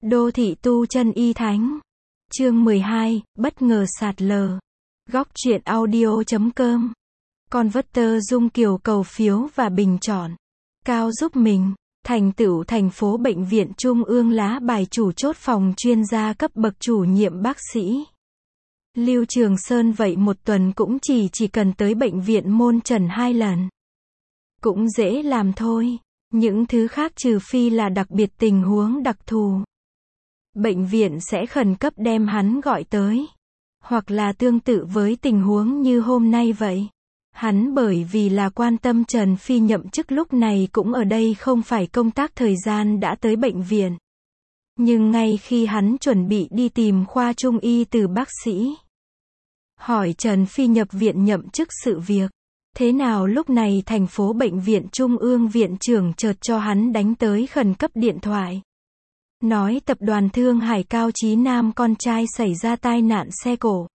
Đô thị tu chân y thánh. Chương 12, bất ngờ sạt lở. Góc truyện audio.com. Converter Dung Kiều cầu phiếu và bình chọn. Cao giúp mình. Thành tựu thành phố Bệnh viện Trung ương lá bài chủ chốt phòng chuyên gia cấp bậc chủ nhiệm bác sĩ. Lưu Trường Sơn vậy một tuần cũng chỉ cần tới bệnh viện môn trần 2 lần. Cũng dễ làm thôi. Những thứ khác trừ phi là đặc biệt tình huống đặc thù. Bệnh viện sẽ khẩn cấp đem hắn gọi tới. Hoặc là tương tự với tình huống như hôm nay vậy. Hắn bởi vì là quan tâm Trần Phi nhậm chức lúc này cũng ở đây không phải công tác thời gian đã tới bệnh viện. Nhưng ngay khi hắn chuẩn bị đi tìm khoa trung y từ bác sĩ. Hỏi Trần Phi nhập viện nhậm chức sự việc. Thế nào lúc này thành phố Bệnh viện Trung ương viện trưởng chợt cho hắn đánh tới khẩn cấp điện thoại. Nói tập đoàn Thương Hải Cao Chí Nam con trai xảy ra tai nạn xe cộ.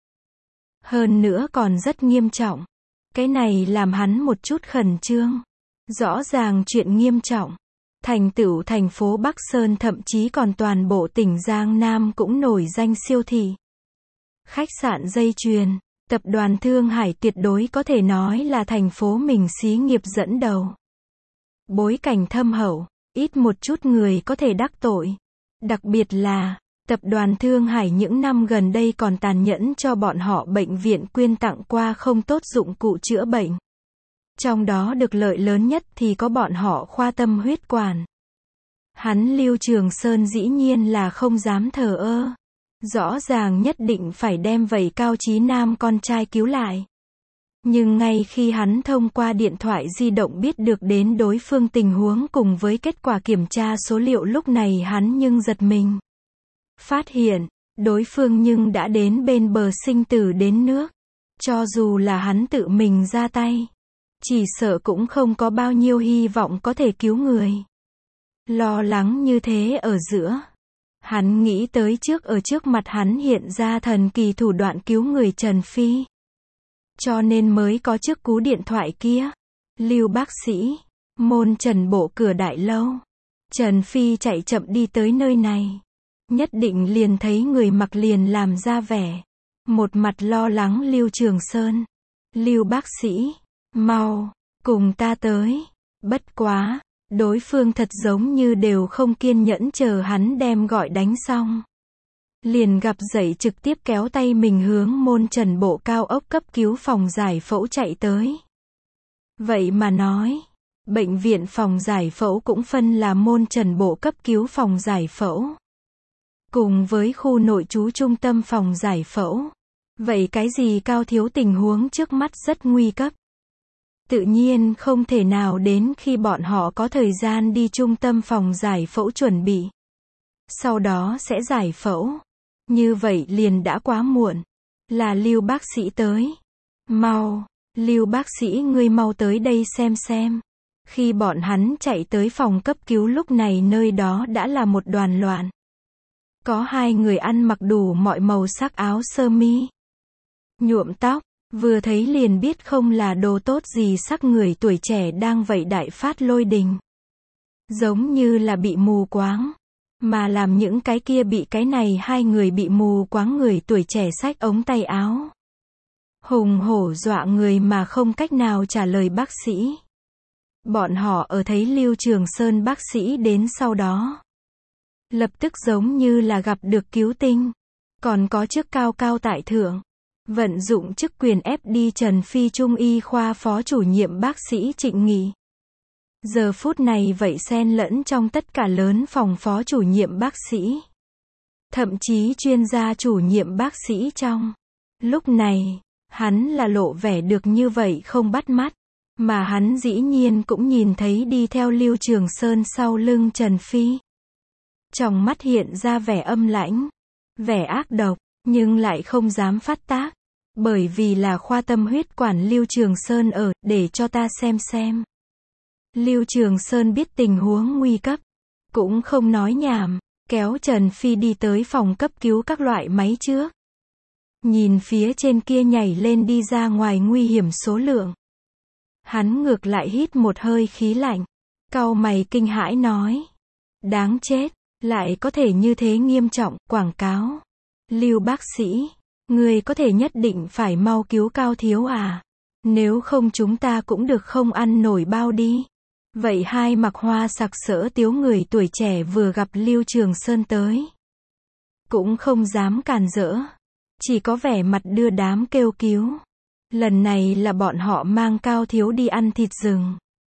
Hơn nữa còn rất nghiêm trọng. Cái này làm hắn một chút khẩn trương. Rõ ràng chuyện nghiêm trọng. Thành tựu thành phố Bắc Sơn thậm chí còn toàn bộ tỉnh Giang Nam cũng nổi danh siêu thị. Khách sạn dây chuyền. Tập đoàn Thương Hải tuyệt đối có thể nói là thành phố mình xí nghiệp dẫn đầu. Bối cảnh thâm hậu, ít một chút người có thể đắc tội. Đặc biệt là, tập đoàn Thương Hải những năm gần đây còn tàn nhẫn cho bọn họ bệnh viện quyên tặng qua không tốt dụng cụ chữa bệnh. Trong đó được lợi lớn nhất thì có bọn họ khoa tâm huyết quản. Hắn Lưu Trường Sơn dĩ nhiên là không dám thờ ơ. Rõ ràng nhất định phải đem vậy Cao Chí Nam con trai cứu lại. Nhưng ngay khi hắn thông qua điện thoại di động biết được đến đối phương tình huống cùng với kết quả kiểm tra số liệu lúc này hắn nhưng giật mình. Phát hiện, đối phương nhưng đã đến bên bờ sinh tử đến nước. Cho dù là hắn tự mình ra tay. Chỉ sợ cũng không có bao nhiêu hy vọng có thể cứu người. Lo lắng như thế ở giữa. Hắn nghĩ tới ở trước mặt hắn hiện ra thần kỳ thủ đoạn cứu người Trần Phi. Cho nên mới có chiếc cú điện thoại kia. Lưu bác sĩ. Môn Trần bộ cửa đại lâu. Trần Phi chạy chậm đi tới nơi này. Nhất định liền thấy người mặc liền làm ra vẻ. Một mặt lo lắng Lưu Trường Sơn. Lưu bác sĩ. Mau. Cùng ta tới. Bất quá. Đối phương thật giống như đều không kiên nhẫn chờ hắn đem gọi đánh xong. Liền gặp dậy trực tiếp kéo tay mình hướng môn Trần bộ cao ốc cấp cứu phòng giải phẫu chạy tới. Vậy mà nói, bệnh viện phòng giải phẫu cũng phân là môn Trần bộ cấp cứu phòng giải phẫu. Cùng với khu nội trú trung tâm phòng giải phẫu. Vậy cái gì Cao thiếu tình huống trước mắt rất nguy cấp. Tự nhiên không thể nào đến khi bọn họ có thời gian đi trung tâm phòng giải phẫu chuẩn bị. Sau đó sẽ giải phẫu. Như vậy liền đã quá muộn. Là Lưu bác sĩ tới. Mau, Lưu bác sĩ ngươi mau tới đây xem. Khi bọn hắn chạy tới phòng cấp cứu lúc này nơi đó đã là một đoàn loạn. Có hai người ăn mặc đủ mọi màu sắc áo sơ mi. Nhuộm tóc. Vừa thấy liền biết không là đồ tốt gì sắc người tuổi trẻ đang vậy đại phát lôi đình. Giống như là bị mù quáng. Mà làm những cái kia bị cái này hai người bị mù quáng người tuổi trẻ xách ống tay áo. Hùng hổ dọa người mà không cách nào trả lời bác sĩ. Bọn họ ở thấy Lưu Trường Sơn bác sĩ đến sau đó. Lập tức giống như là gặp được cứu tinh. Còn có chức cao cao tại thượng. Vận dụng chức quyền ép đi Trần Phi Trung y khoa phó chủ nhiệm bác sĩ Trịnh Nghị. Giờ phút này vậy xen lẫn trong tất cả lớn phòng phó chủ nhiệm bác sĩ. Thậm chí chuyên gia chủ nhiệm bác sĩ trong. Lúc này, hắn là lộ vẻ được như vậy không bắt mắt. Mà hắn dĩ nhiên cũng nhìn thấy đi theo Lưu Trường Sơn sau lưng Trần Phi. Trong mắt hiện ra vẻ âm lãnh. Vẻ ác độc, nhưng lại không dám phát tác. Bởi vì là khoa tâm huyết quản Lưu Trường Sơn ở, để cho ta xem. Lưu Trường Sơn biết tình huống nguy cấp. Cũng không nói nhảm, kéo Trần Phi đi tới phòng cấp cứu các loại máy trước. Nhìn phía trên kia nhảy lên đi ra ngoài nguy hiểm số lượng. Hắn ngược lại hít một hơi khí lạnh. Cau mày kinh hãi nói. Đáng chết, Lại có thể như thế nghiêm trọng, quảng cáo. Lưu bác sĩ, người có thể nhất định phải mau cứu Cao Thiếu à? Nếu không chúng ta cũng được không ăn nổi bao đi. Vậy hai mặc hoa sặc sỡ tiếu người tuổi trẻ vừa gặp Lưu Trường Sơn tới. Cũng không dám càn rỡ. Chỉ có vẻ mặt đưa đám kêu cứu. Lần này là bọn họ mang Cao Thiếu đi ăn thịt rừng.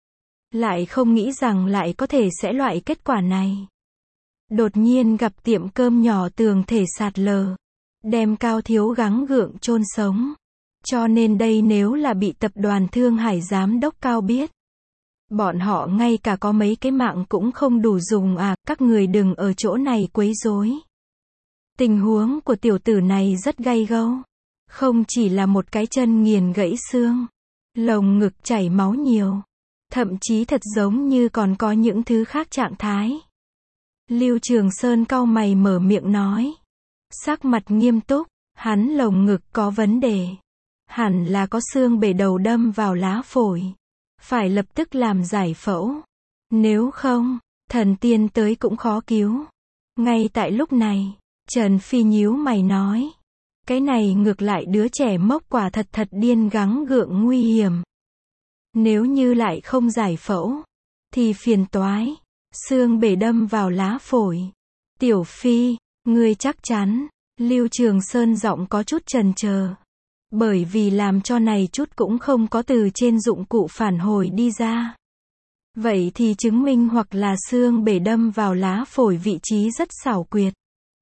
Lại không nghĩ rằng lại có thể sẽ loại kết quả này. Đột nhiên gặp tiệm cơm nhỏ tường thể sạt lở. Đem Cao Thiếu gắng gượng chôn sống. Cho nên đây nếu là bị tập đoàn Thương Hải giám đốc Cao biết. Bọn họ ngay cả có mấy cái mạng cũng không đủ dùng à, các người đừng ở chỗ này quấy rối. Tình huống của tiểu tử này rất gay gâu. Không chỉ là một cái chân nghiền gãy xương. Lồng ngực chảy máu nhiều. Thậm chí thật giống như còn có những thứ khác trạng thái. Lưu Trường Sơn cau mày mở miệng nói. Sắc mặt nghiêm túc, hắn lồng ngực có vấn đề. Hẳn là có xương bể đầu đâm vào lá phổi. Phải lập tức làm giải phẫu. Nếu không, thần tiên tới cũng khó cứu. Ngay tại lúc này, Trần Phi nhíu mày nói. Cái này ngược lại đứa trẻ mốc quả thật điên gắng gượng nguy hiểm. Nếu như lại không giải phẫu, thì phiền toái. Xương bể đâm vào lá phổi. Tiểu Phi, ngươi chắc chắn. Lưu Trường Sơn giọng có chút chần chờ. Bởi vì làm cho này chút cũng không có từ trên dụng cụ phản hồi đi ra. Vậy thì chứng minh hoặc là xương bể đâm vào lá phổi vị trí rất xảo quyệt.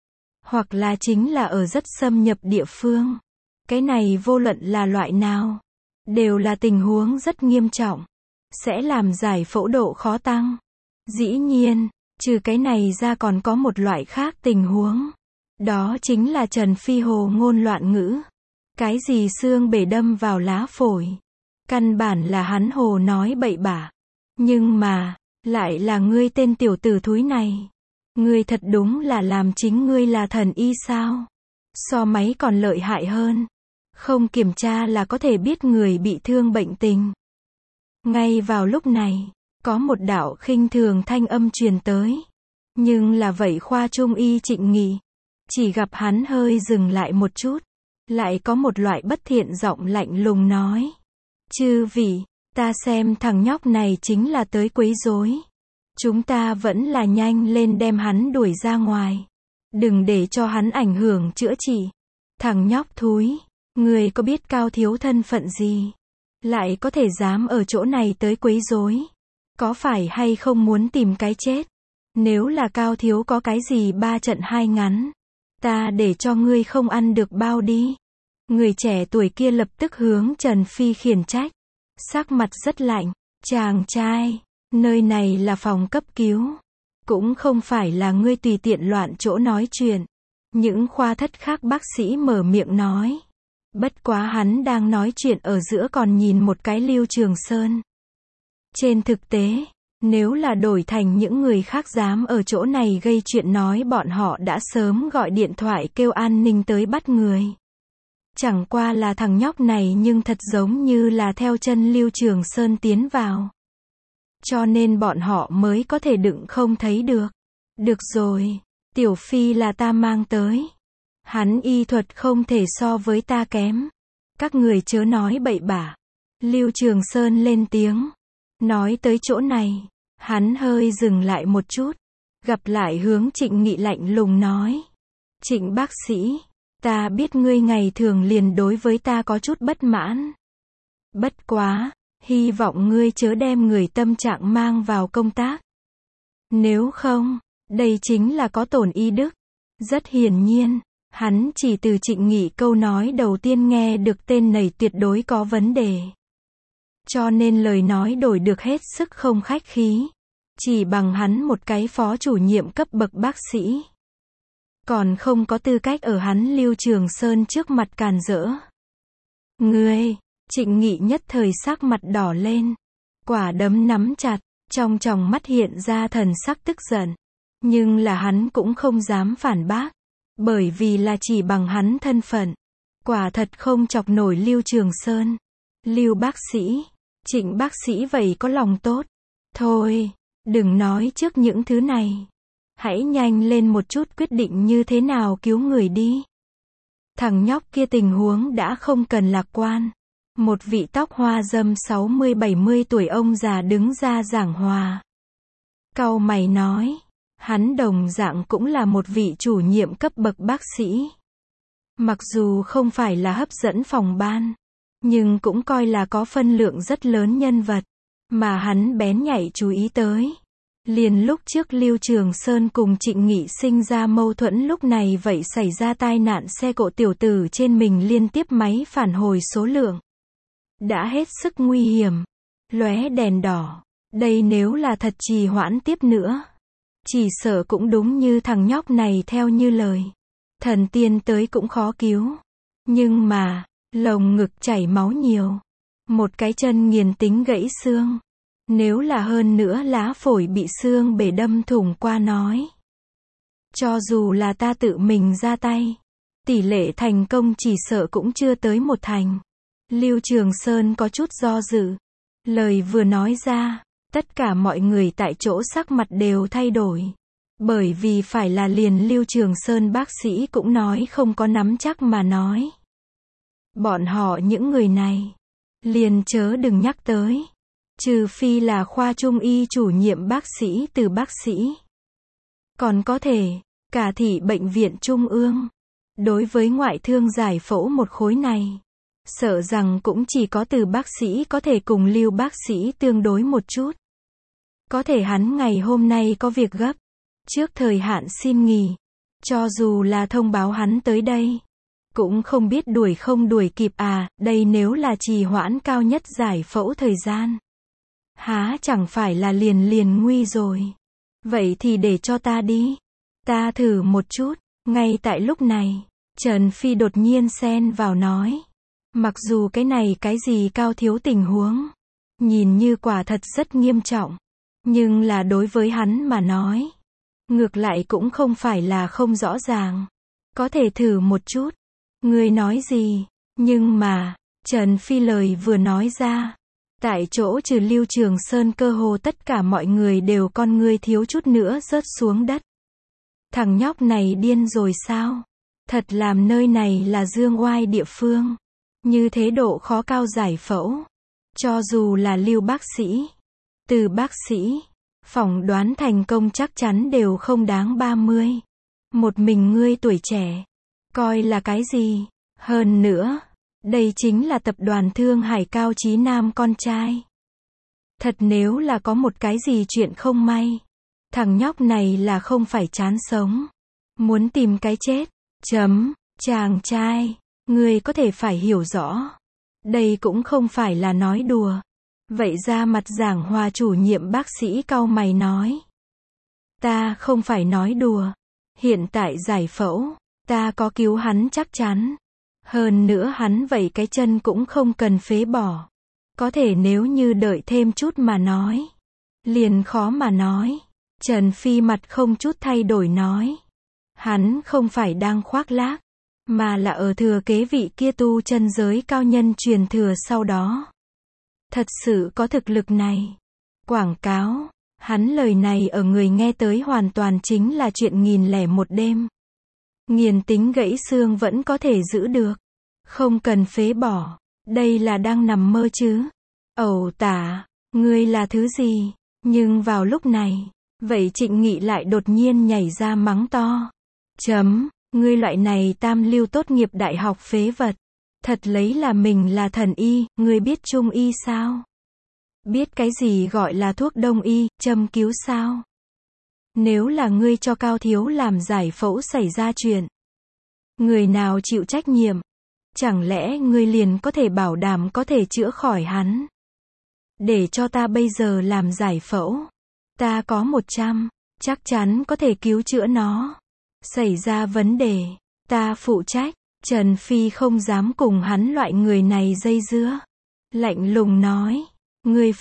Hoặc là chính là ở rất xâm nhập địa phương. Cái này vô luận là loại nào. Đều là tình huống rất nghiêm trọng. Sẽ làm giải phẫu độ khó tăng. Dĩ nhiên, trừ cái này ra còn có một loại khác tình huống. Đó chính là Trần Phi hồ ngôn loạn ngữ. Cái gì xương bể đâm vào lá phổi. Căn bản là hắn hồ nói bậy bạ. Nhưng mà, lại là ngươi tên tiểu tử thúi này. Ngươi thật đúng là làm chính ngươi là thần y sao? So máy còn lợi hại hơn. Không kiểm tra là có thể biết người bị thương bệnh tình. Ngay vào lúc này, có một đạo khinh thường thanh âm truyền tới. Nhưng là vậy khoa trung y Trịnh Nghị. Chỉ gặp hắn hơi dừng lại một chút. Lại có một loại bất thiện giọng lạnh lùng nói. Chư vị, ta xem thằng nhóc này chính là tới quấy rối. Chúng ta vẫn là nhanh lên đem hắn đuổi ra ngoài. Đừng để cho hắn ảnh hưởng chữa trị. Thằng nhóc thúi, người có biết Cao Thiếu thân phận gì? Lại có thể dám ở chỗ này tới quấy rối. Có phải hay không muốn tìm cái chết? Nếu là Cao Thiếu có cái gì 3 trận 2 ngắn. Ta để cho ngươi không ăn được bao đi. Người trẻ tuổi kia lập tức hướng Trần Phi khiển trách. Sắc mặt rất lạnh. Chàng trai, nơi này là phòng cấp cứu. Cũng không phải là ngươi tùy tiện loạn chỗ nói chuyện. Những khoa thất khác bác sĩ mở miệng nói. Bất quá hắn đang nói chuyện ở giữa còn nhìn một cái Lưu Trường Sơn. Trên thực tế, nếu là đổi thành những người khác dám ở chỗ này gây chuyện nói bọn họ đã sớm gọi điện thoại kêu an ninh tới bắt người. Chẳng qua là thằng nhóc này nhưng thật giống như là theo chân Lưu Trường Sơn tiến vào. Cho nên bọn họ mới có thể đựng không thấy được. Được rồi, Tiểu Phi là ta mang tới. Hắn y thuật không thể so với ta kém. Các người chớ nói bậy bạ. Lưu Trường Sơn lên tiếng. Nói tới chỗ này, hắn hơi dừng lại một chút. Gặp lại hướng Trịnh Nghị lạnh lùng nói. Trịnh bác sĩ, ta biết ngươi ngày thường liền đối với ta có chút bất mãn. Bất quá, hy vọng ngươi chớ đem người tâm trạng mang vào công tác. Nếu không, đây chính là có tổn y đức. Rất hiển nhiên, hắn chỉ từ Trịnh Nghị câu nói đầu tiên nghe được tên này tuyệt đối có vấn đề. Cho nên lời nói đổi được hết sức không khách khí. Chỉ bằng hắn một cái phó chủ nhiệm cấp bậc bác sĩ. Còn không có tư cách ở hắn Lưu Trường Sơn trước mặt càn rỡ. Ngươi, Trịnh Nghị nhất thời sắc mặt đỏ lên. Quả đấm nắm chặt, trong tròng mắt hiện ra thần sắc tức giận. Nhưng là hắn cũng không dám phản bác. Bởi vì là chỉ bằng hắn thân phận. Quả thật không chọc nổi Lưu Trường Sơn. Lưu bác sĩ, Trịnh bác sĩ vậy có lòng tốt. Thôi, đừng nói trước những thứ này. Hãy nhanh lên một chút, quyết định như thế nào cứu người đi. Thằng nhóc kia tình huống đã không cần lạc quan. Một vị tóc hoa râm 60-70 tuổi ông già đứng ra giảng hòa. Cau mày nói, hắn đồng dạng cũng là một vị chủ nhiệm cấp bậc bác sĩ. Mặc dù không phải là hấp dẫn phòng ban, nhưng cũng coi là có phân lượng rất lớn nhân vật, mà hắn bén nhạy chú ý tới. Liền lúc trước Lưu Trường Sơn cùng Trịnh Nghị sinh ra mâu thuẫn, lúc này vậy xảy ra tai nạn xe cộ, tiểu tử trên mình liên tiếp máy phản hồi số lượng. Đã hết sức nguy hiểm. Lóe đèn đỏ. Đây nếu là thật trì hoãn tiếp nữa, chỉ sợ cũng đúng như thằng nhóc này theo như lời. Thần tiên tới cũng khó cứu. Nhưng mà, lồng ngực chảy máu nhiều. Một cái chân nghiền tính gãy xương. Nếu là hơn nữa lá phổi bị xương bể đâm thủng qua nói. Cho dù là ta tự mình ra tay, tỷ lệ thành công chỉ sợ cũng chưa tới 1 thành. Lưu Trường Sơn có chút do dự. Lời vừa nói ra, tất cả mọi người tại chỗ sắc mặt đều thay đổi. Bởi vì phải là liền Lưu Trường Sơn bác sĩ cũng nói không có nắm chắc mà nói. Bọn họ những người này, liền chớ đừng nhắc tới. Trừ phi là khoa trung y chủ nhiệm bác sĩ Từ bác sĩ. Còn có thể, cả thị bệnh viện trung ương. Đối với ngoại thương giải phẫu một khối này, sợ rằng cũng chỉ có Từ bác sĩ có thể cùng Lưu bác sĩ tương đối một chút. Có thể hắn ngày hôm nay có việc gấp, trước thời hạn xin nghỉ. Cho dù là thông báo hắn tới đây, cũng không biết đuổi không đuổi kịp à, đây nếu là trì hoãn cao nhất giải phẫu thời gian. Há chẳng phải là liền nguy rồi. Vậy thì để cho ta đi. Ta thử một chút. Ngay tại lúc này, Trần Phi đột nhiên xen vào nói. Mặc dù cái này cái gì cao thiếu tình huống, nhìn như quả thật rất nghiêm trọng. Nhưng là đối với hắn mà nói, ngược lại cũng không phải là không rõ ràng. Có thể thử một chút. Ngươi nói gì? Nhưng mà, Trần Phi lời vừa nói ra, tại chỗ trừ Lưu Trường Sơn cơ hồ tất cả mọi người đều con ngươi thiếu chút nữa rớt xuống đất. Thằng nhóc này điên rồi sao? Thật làm nơi này là dương oai địa phương. Như thế độ khó cao giải phẫu. Cho dù là Lưu bác sĩ, Từ bác sĩ, phỏng đoán thành công chắc chắn đều không đáng 30. Một mình ngươi tuổi trẻ, coi là cái gì? Hơn nữa, đây chính là tập đoàn Thương Hải Cao Chí Nam con trai. Thật nếu là có một cái gì chuyện không may, thằng nhóc này là không phải chán sống, muốn tìm cái chết. Chàng trai, ngươi có thể phải hiểu rõ. Đây cũng không phải là nói đùa. Vậy ra mặt giảng hòa chủ nhiệm bác sĩ cau mày nói. Ta không phải nói đùa. Hiện tại giải phẫu, ta có cứu hắn chắc chắn. Hơn nữa hắn vậy cái chân cũng không cần phế bỏ. Có thể nếu như đợi thêm chút mà nói, liền khó mà nói. Trần Phi mặt không chút thay đổi nói. Hắn không phải đang khoác lác, mà là ở thừa kế vị kia tu chân giới cao nhân truyền thừa sau đó. Thật sự có thực lực này. Quảng cáo, hắn lời này ở người nghe tới hoàn toàn chính là chuyện 1001 đêm. Nghiền tính gãy xương vẫn có thể giữ được. Không cần phế bỏ. Đây là đang nằm mơ chứ. Ẩu tả, ngươi là thứ gì? Nhưng vào lúc này, vậy Trịnh Nghị lại đột nhiên nhảy ra mắng to. Ngươi loại này tam lưu tốt nghiệp đại học phế vật. Thật lấy là mình là thần y, ngươi biết trung y sao? Biết cái gì gọi là thuốc đông y, châm cứu sao? Nếu là ngươi cho Cao Thiếu làm giải phẫu xảy ra chuyện, người nào chịu trách nhiệm? Chẳng lẽ ngươi liền có thể bảo đảm có thể chữa khỏi hắn? Để cho ta bây giờ làm giải phẫu. Ta có 100, chắc chắn có thể cứu chữa nó. Xảy ra vấn đề, ta phụ trách. Trần Phi không dám cùng hắn loại người này dây dưa. Lạnh lùng nói, ngươi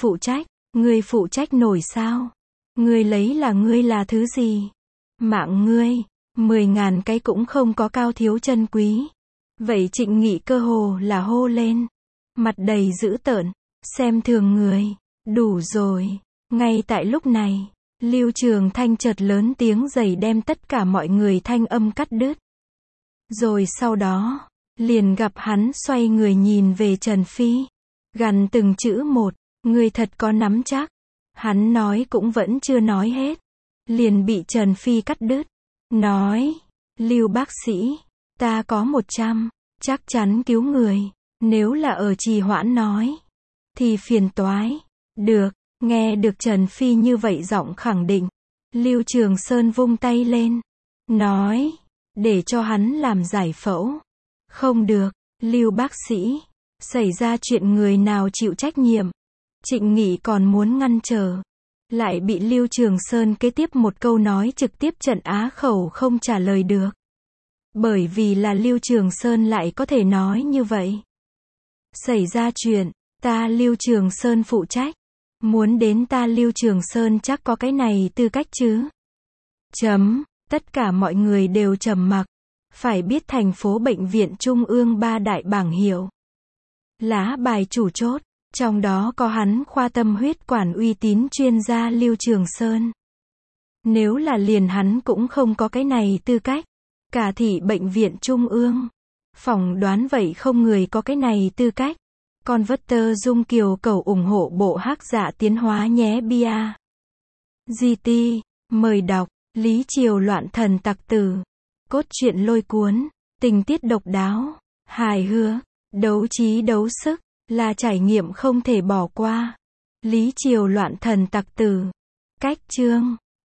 phụ trách nổi sao? Ngươi lấy là ngươi là thứ gì? Mạng ngươi, 10.000 cái cũng không có Cao Thiếu chân quý. Vậy Trịnh Nghị cơ hồ là hô lên, mặt đầy dữ tợn, xem thường người. Đủ rồi. Ngay tại lúc này, Lưu Trường Thanh chợt lớn tiếng dày đem tất cả mọi người thanh âm cắt đứt. Rồi sau đó, liền gặp hắn xoay người nhìn về Trần Phi. Gằn từng chữ một, người thật có nắm chắc. Hắn nói cũng vẫn chưa nói hết. Liền bị Trần Phi cắt đứt. Nói, Lưu bác sĩ, ta có 100, chắc chắn cứu người. Nếu là ở trì hoãn nói, thì phiền toái. Được, nghe được Trần Phi như vậy giọng khẳng định. Lưu Trường Sơn vung tay lên. Nói, để cho hắn làm giải phẫu. Không được, Lưu bác sĩ. Xảy ra chuyện người nào chịu trách nhiệm. Trịnh Nghị còn muốn ngăn trở. Lại bị Lưu Trường Sơn kế tiếp một câu nói trực tiếp trận á khẩu không trả lời được. Bởi vì là Lưu Trường Sơn lại có thể nói như vậy. Xảy ra chuyện, ta Lưu Trường Sơn phụ trách. Muốn đến ta Lưu Trường Sơn chắc có cái này tư cách chứ. Tất cả mọi người đều trầm mặc. Phải biết thành phố bệnh viện Trung ương 3 đại bảng hiệu. Lá bài chủ chốt. Trong đó có hắn khoa tâm huyết quản uy tín chuyên gia Lưu Trường Sơn. Nếu là liền hắn cũng không có cái này tư cách. Cả thị bệnh viện Trung ương. Phỏng đoán vậy không người có cái này tư cách. Con Vất Dung Kiều cầu ủng hộ bộ Hắc Dạ tiến hóa nhé bia. GT, mời đọc, Lý Triều loạn thần tặc tử. Cốt truyện lôi cuốn, tình tiết độc đáo, hài hước, đấu trí đấu sức, là trải nghiệm không thể bỏ qua. Lý Triều loạn thần tặc tử. Cách chương